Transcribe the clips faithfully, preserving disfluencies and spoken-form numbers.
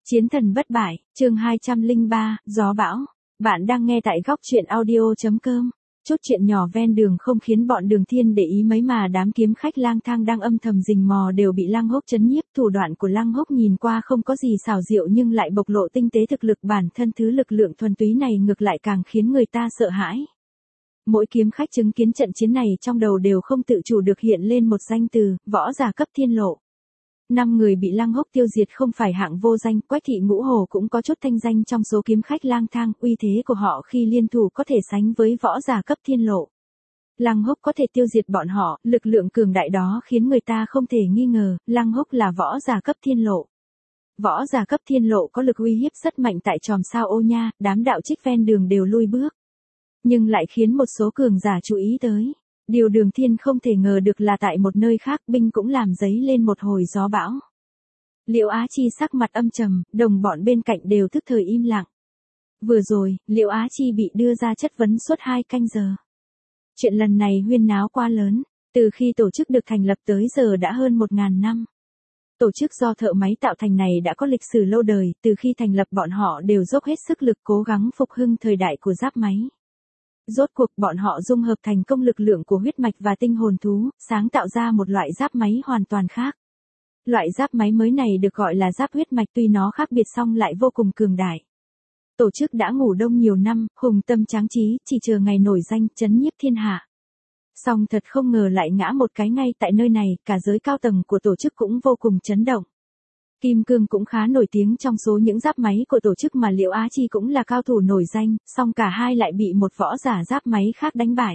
Chiến thần bất bại, chương hai trăm lẻ ba, gió bão. Bạn đang nghe tại góc truyện audio chấm com. Chút chuyện nhỏ ven đường không khiến bọn Đường Thiên để ý mấy mà đám kiếm khách lang thang đang âm thầm rình mò đều bị Lăng Hốc trấn nhiếp. Thủ đoạn của Lăng Hốc nhìn qua không có gì xảo diệu nhưng lại bộc lộ tinh tế thực lực bản thân, thứ lực lượng thuần túy này ngược lại càng khiến người ta sợ hãi. Mỗi kiếm khách chứng kiến trận chiến này trong đầu đều không tự chủ được hiện lên một danh từ, võ giả cấp thiên lộ. Năm người bị Lăng Hốc tiêu diệt không phải hạng vô danh, Quách thị Ngũ Hồ cũng có chút thanh danh trong số kiếm khách lang thang, uy thế của họ khi liên thủ có thể sánh với võ giả cấp thiên lộ. Lăng Hốc có thể tiêu diệt bọn họ, lực lượng cường đại đó khiến người ta không thể nghi ngờ, Lăng Hốc là võ giả cấp thiên lộ. Võ giả cấp thiên lộ có lực uy hiếp rất mạnh tại chòm sao Ô Nha, đám đạo trích ven đường đều lui bước. Nhưng lại khiến một số cường giả chú ý tới. Điều Đường Thiên không thể ngờ được là tại một nơi khác binh cũng làm dấy lên một hồi gió bão. Liễu Á Chi sắc mặt âm trầm, đồng bọn bên cạnh đều thức thời im lặng. Vừa rồi, Liễu Á Chi bị đưa ra chất vấn suốt hai canh giờ. Chuyện lần này huyên náo quá lớn, từ khi tổ chức được thành lập tới giờ đã hơn một ngàn năm. Tổ chức do thợ máy tạo thành này đã có lịch sử lâu đời, từ khi thành lập bọn họ đều dốc hết sức lực cố gắng phục hưng thời đại của giáp máy. Rốt cuộc bọn họ dung hợp thành công lực lượng của huyết mạch và tinh hồn thú, sáng tạo ra một loại giáp máy hoàn toàn khác. Loại giáp máy mới này được gọi là giáp huyết mạch, tuy nó khác biệt song lại vô cùng cường đại. Tổ chức đã ngủ đông nhiều năm, hùng tâm tráng trí, chỉ chờ ngày nổi danh, chấn nhiếp thiên hạ. Song thật không ngờ lại ngã một cái ngay tại nơi này, cả giới cao tầng của tổ chức cũng vô cùng chấn động. Kim Cương cũng khá nổi tiếng trong số những giáp máy của tổ chức mà Liễu Á Chi cũng là cao thủ nổi danh, song cả hai lại bị một võ giả giáp máy khác đánh bại.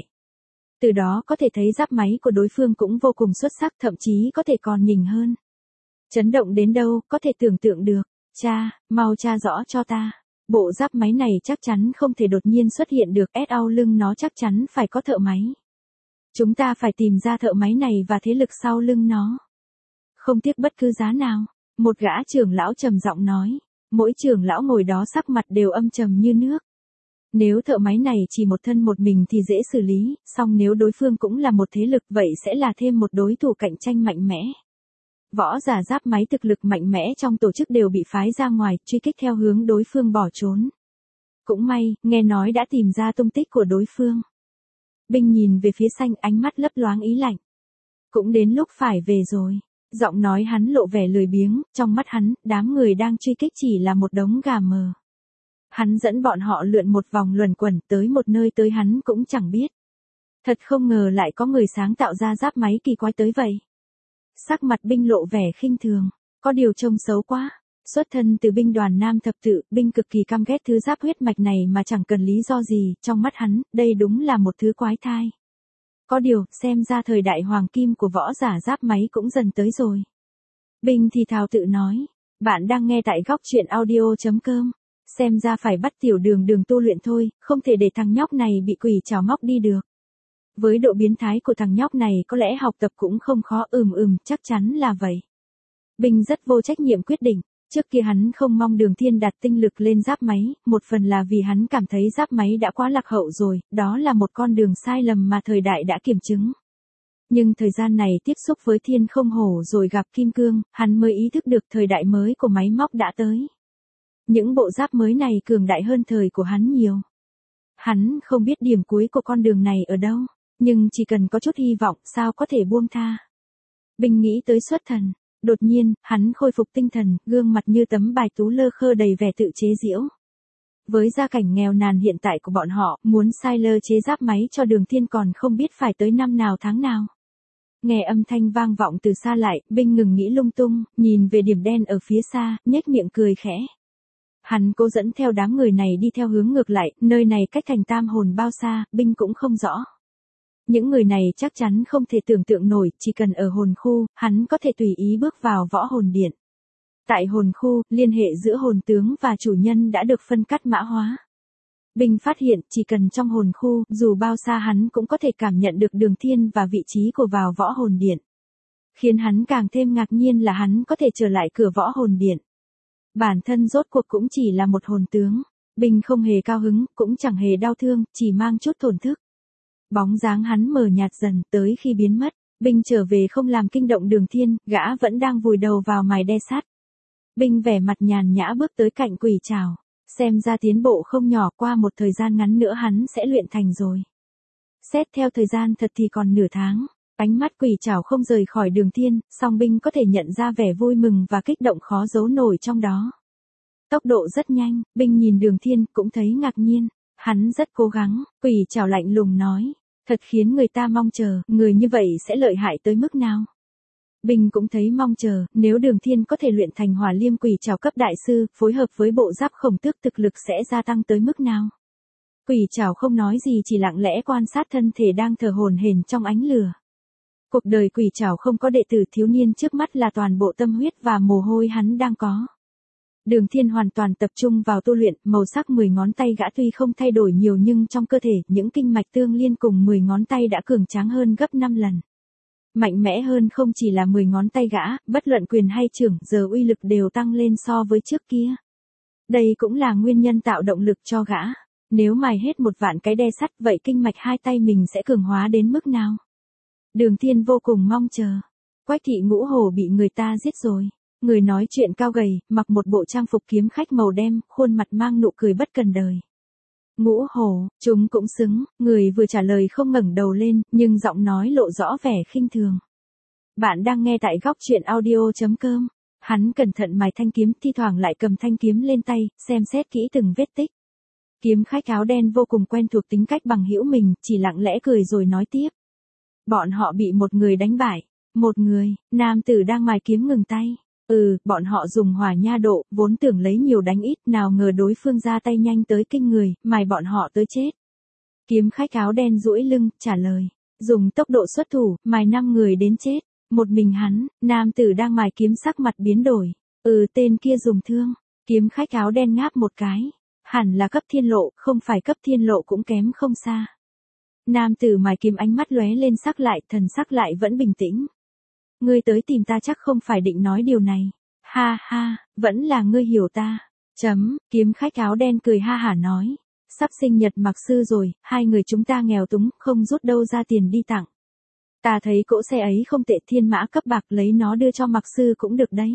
Từ đó có thể thấy giáp máy của đối phương cũng vô cùng xuất sắc, thậm chí có thể còn nhỉnh hơn. Chấn động đến đâu, có thể tưởng tượng được. Cha, mau tra rõ cho ta. Bộ giáp máy này chắc chắn không thể đột nhiên xuất hiện được, sau lưng nó chắc chắn phải có thợ máy. Chúng ta phải tìm ra thợ máy này và thế lực sau lưng nó. Không tiếc bất cứ giá nào. Một gã trưởng lão trầm giọng nói, mỗi trưởng lão ngồi đó sắc mặt đều âm trầm như nước. Nếu thợ máy này chỉ một thân một mình thì dễ xử lý, song nếu đối phương cũng là một thế lực vậy sẽ là thêm một đối thủ cạnh tranh mạnh mẽ. Võ giả giáp máy thực lực mạnh mẽ trong tổ chức đều bị phái ra ngoài, truy kích theo hướng đối phương bỏ trốn. Cũng may, nghe nói đã tìm ra tung tích của đối phương. Binh nhìn về phía xanh, ánh mắt lấp loáng ý lạnh. Cũng đến lúc phải về rồi. Giọng nói hắn lộ vẻ lười biếng, trong mắt hắn, đám người đang truy kích chỉ là một đống gà mờ. Hắn dẫn bọn họ lượn một vòng luẩn quẩn tới một nơi tới hắn cũng chẳng biết. Thật không ngờ lại có người sáng tạo ra giáp máy kỳ quái tới vậy. Sắc mặt binh lộ vẻ khinh thường, có điều trông xấu quá. Xuất thân từ binh đoàn Nam Thập Tự, binh cực kỳ căm ghét thứ giáp huyết mạch này mà chẳng cần lý do gì, trong mắt hắn, đây đúng là một thứ quái thai. Có điều, xem ra thời đại hoàng kim của võ giả giáp máy cũng dần tới rồi. Binh thì thào tự nói, bạn đang nghe tại góc truyện audio chấm com. Xem ra phải bắt tiểu đường đường tu luyện thôi, không thể để thằng nhóc này bị quỷ trào móc đi được. Với độ biến thái của thằng nhóc này có lẽ học tập cũng không khó, ừm ừm, chắc chắn là vậy. Binh rất vô trách nhiệm quyết định. Trước kia hắn không mong Đường Thiên đặt tinh lực lên giáp máy, một phần là vì hắn cảm thấy giáp máy đã quá lạc hậu rồi, đó là một con đường sai lầm mà thời đại đã kiểm chứng. Nhưng thời gian này tiếp xúc với Thiên Không Hổ rồi gặp Kim Cương, hắn mới ý thức được thời đại mới của máy móc đã tới. Những bộ giáp mới này cường đại hơn thời của hắn nhiều. Hắn không biết điểm cuối của con đường này ở đâu, nhưng chỉ cần có chút hy vọng sao có thể buông tha. Binh nghĩ tới xuất thần. Đột nhiên, hắn khôi phục tinh thần, gương mặt như tấm bài tú lơ khơ đầy vẻ tự chế giễu. Với gia cảnh nghèo nàn hiện tại của bọn họ, muốn sai lơ chế giáp máy cho Đường Thiên còn không biết phải tới năm nào tháng nào. Nghe âm thanh vang vọng từ xa lại, binh ngừng nghĩ lung tung, nhìn về điểm đen ở phía xa, nhếch miệng cười khẽ. Hắn cố dẫn theo đám người này đi theo hướng ngược lại, nơi này cách thành Tam Hồn bao xa, binh cũng không rõ. Những người này chắc chắn không thể tưởng tượng nổi, chỉ cần ở hồn khu, hắn có thể tùy ý bước vào võ hồn điện. Tại hồn khu, liên hệ giữa hồn tướng và chủ nhân đã được phân cắt mã hóa. Binh phát hiện, chỉ cần trong hồn khu, dù bao xa hắn cũng có thể cảm nhận được Đường Thiên và vị trí của vào võ hồn điện. Khiến hắn càng thêm ngạc nhiên là hắn có thể trở lại cửa võ hồn điện. Bản thân rốt cuộc cũng chỉ là một hồn tướng. Binh không hề cao hứng, cũng chẳng hề đau thương, chỉ mang chút thổn thức. Bóng dáng hắn mờ nhạt dần, tới khi biến mất, binh trở về không làm kinh động Đường Thiên, gã vẫn đang vùi đầu vào mài đe sắt. Binh vẻ mặt nhàn nhã bước tới cạnh Quỷ Trảo. Xem ra tiến bộ không nhỏ, qua một thời gian ngắn nữa hắn sẽ luyện thành rồi. Xét theo thời gian thật thì còn nửa tháng. Ánh mắt Quỷ Trảo không rời khỏi Đường Thiên, song Binh có thể nhận ra vẻ vui mừng và kích động khó giấu nổi trong đó. Tốc độ rất nhanh, Binh nhìn Đường Thiên cũng thấy ngạc nhiên. Hắn rất cố gắng, Quỷ Trảo lạnh lùng nói. Thật khiến người ta mong chờ, người như vậy sẽ lợi hại tới mức nào? Binh cũng thấy mong chờ, nếu Đường Thiên có thể luyện thành Hỏa Liêm Quỷ Trảo cấp đại sư, phối hợp với bộ giáp Khổng Tước thực lực sẽ gia tăng tới mức nào? Quỷ Trảo không nói gì, chỉ lặng lẽ quan sát thân thể đang thở hổn hển trong ánh lửa. Cuộc đời Quỷ Trảo không có đệ tử, thiếu niên trước mắt là toàn bộ tâm huyết và mồ hôi hắn đang có. Đường Thiên hoàn toàn tập trung vào tu luyện, màu sắc mười ngón tay gã tuy không thay đổi nhiều nhưng trong cơ thể, những kinh mạch tương liên cùng mười ngón tay đã cường tráng hơn gấp năm lần. Mạnh mẽ hơn không chỉ là mười ngón tay gã, bất luận quyền hay chưởng, giờ uy lực đều tăng lên so với trước kia. Đây cũng là nguyên nhân tạo động lực cho gã. Nếu mài hết một vạn cái đe sắt, vậy kinh mạch hai tay mình sẽ cường hóa đến mức nào? Đường Thiên vô cùng mong chờ. Quách Thị Ngũ Hổ bị người ta giết rồi. Người nói chuyện cao gầy, mặc một bộ trang phục kiếm khách màu đen, khuôn mặt mang nụ cười bất cần đời. Ngũ Hổ, chúng cũng xứng, người vừa trả lời không ngẩng đầu lên, nhưng giọng nói lộ rõ vẻ khinh thường. Bạn đang nghe tại góc truyện audio chấm com. Hắn cẩn thận mài thanh kiếm, thi thoảng lại cầm thanh kiếm lên tay, xem xét kỹ từng vết tích. Kiếm khách áo đen vô cùng quen thuộc tính cách bằng hữu mình, chỉ lặng lẽ cười rồi nói tiếp. Bọn họ bị một người đánh bại. Một người, nam tử đang mài kiếm ngừng tay. Ừ, bọn họ dùng hỏa nha độ, vốn tưởng lấy nhiều đánh ít, nào ngờ đối phương ra tay nhanh tới kinh người, mài bọn họ tới chết. Kiếm khách áo đen duỗi lưng, trả lời. Dùng tốc độ xuất thủ, mài năm người đến chết. Một mình hắn, nam tử đang mài kiếm sắc mặt biến đổi. Ừ, tên kia dùng thương. Kiếm khách áo đen ngáp một cái. Hẳn là cấp thiên lộ, không phải cấp thiên lộ cũng kém không xa. Nam tử mài kiếm ánh mắt lóe lên sắc lại, thần sắc lại vẫn bình tĩnh. Ngươi tới tìm ta chắc không phải định nói điều này. Ha ha, vẫn là ngươi hiểu ta. Chấm, kiếm khách áo đen cười ha hả nói. Sắp sinh nhật Mạc Sư rồi, hai người chúng ta nghèo túng, không rút đâu ra tiền đi tặng. Ta thấy cỗ xe ấy không tệ, thiên mã cấp bạc, lấy nó đưa cho Mạc Sư cũng được đấy.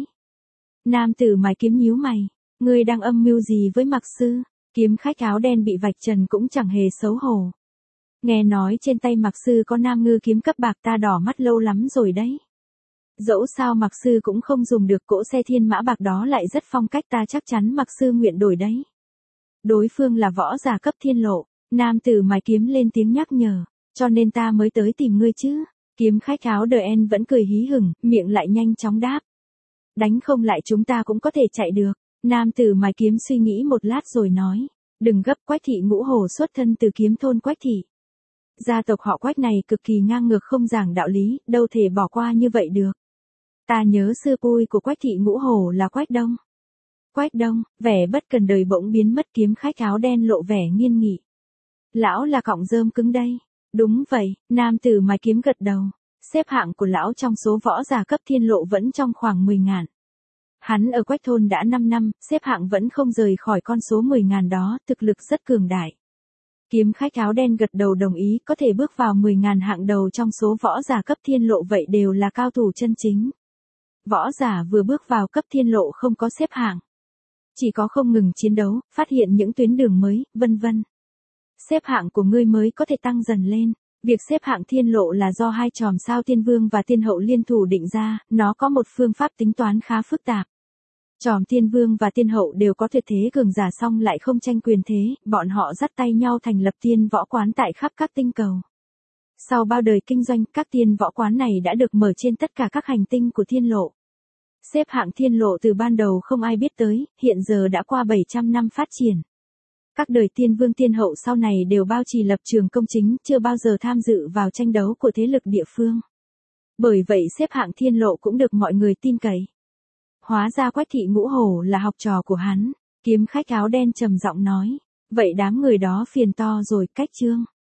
Nam tử mài kiếm nhíu mày. Ngươi đang âm mưu gì với Mạc Sư? Kiếm khách áo đen bị vạch trần cũng chẳng hề xấu hổ. Nghe nói trên tay Mạc Sư có nam ngư kiếm cấp bạc, ta đỏ mắt lâu lắm rồi đấy. Dẫu sao Mạc Sư cũng không dùng được cỗ xe thiên mã bạc đó, lại rất phong cách, ta chắc chắn Mạc Sư nguyện đổi đấy. Đối phương là võ giả cấp thiên lộ. Nam tử mài kiếm lên tiếng nhắc nhở. Cho nên ta mới tới tìm ngươi chứ. Kiếm khách áo đen vẫn cười hí hửng, miệng lại nhanh chóng đáp. Đánh không lại chúng ta cũng có thể chạy được. Nam tử mài kiếm suy nghĩ một lát rồi nói. Đừng gấp, Quách Thị Ngũ Hổ xuất thân từ kiếm thôn Quách Thị. Gia tộc họ Quách này cực kỳ ngang ngược, không giảng đạo lý, đâu thể bỏ qua như vậy được. Ta nhớ sư pui của Quách Thị Ngũ Hổ là Quách Đông. Quách Đông, vẻ bất cần đời bỗng biến mất, kiếm khách áo đen lộ vẻ nghiêm nghị. Lão là cọng rơm cứng đây. Đúng vậy, nam tử mài kiếm gật đầu. Xếp hạng của lão trong số võ giả cấp thiên lộ vẫn trong khoảng mười ngàn. Hắn ở Quách thôn đã năm năm, xếp hạng vẫn không rời khỏi con số mười ngàn đó, thực lực rất cường đại. Kiếm khách áo đen gật đầu đồng ý, có thể bước vào mười ngàn hạng đầu trong số võ giả cấp thiên lộ vậy đều là cao thủ chân chính. Võ giả vừa bước vào cấp thiên lộ không có xếp hạng. Chỉ có không ngừng chiến đấu, phát hiện những tuyến đường mới, vân vân. Xếp hạng của ngươi mới có thể tăng dần lên. Việc xếp hạng thiên lộ là do hai chòm sao Tiên Vương và Tiên Hậu liên thủ định ra, nó có một phương pháp tính toán khá phức tạp. Chòm Tiên Vương và Tiên Hậu đều có tuyệt thế cường giả song lại không tranh quyền thế, bọn họ dắt tay nhau thành lập tiên võ quán tại khắp các tinh cầu. Sau bao đời kinh doanh, các tiên võ quán này đã được mở trên tất cả các hành tinh của thiên lộ. Xếp hạng thiên lộ từ ban đầu không ai biết tới, hiện giờ đã qua bảy trăm năm phát triển. Các đời tiên vương tiên hậu sau này đều bao trì lập trường công chính, chưa bao giờ tham dự vào tranh đấu của thế lực địa phương. Bởi vậy xếp hạng thiên lộ cũng được mọi người tin cậy. Hóa ra Quách Thị Ngũ Hổ là học trò của hắn. Kiếm khách áo đen trầm giọng nói. Vậy đám người đó phiền to rồi, Cách Trương.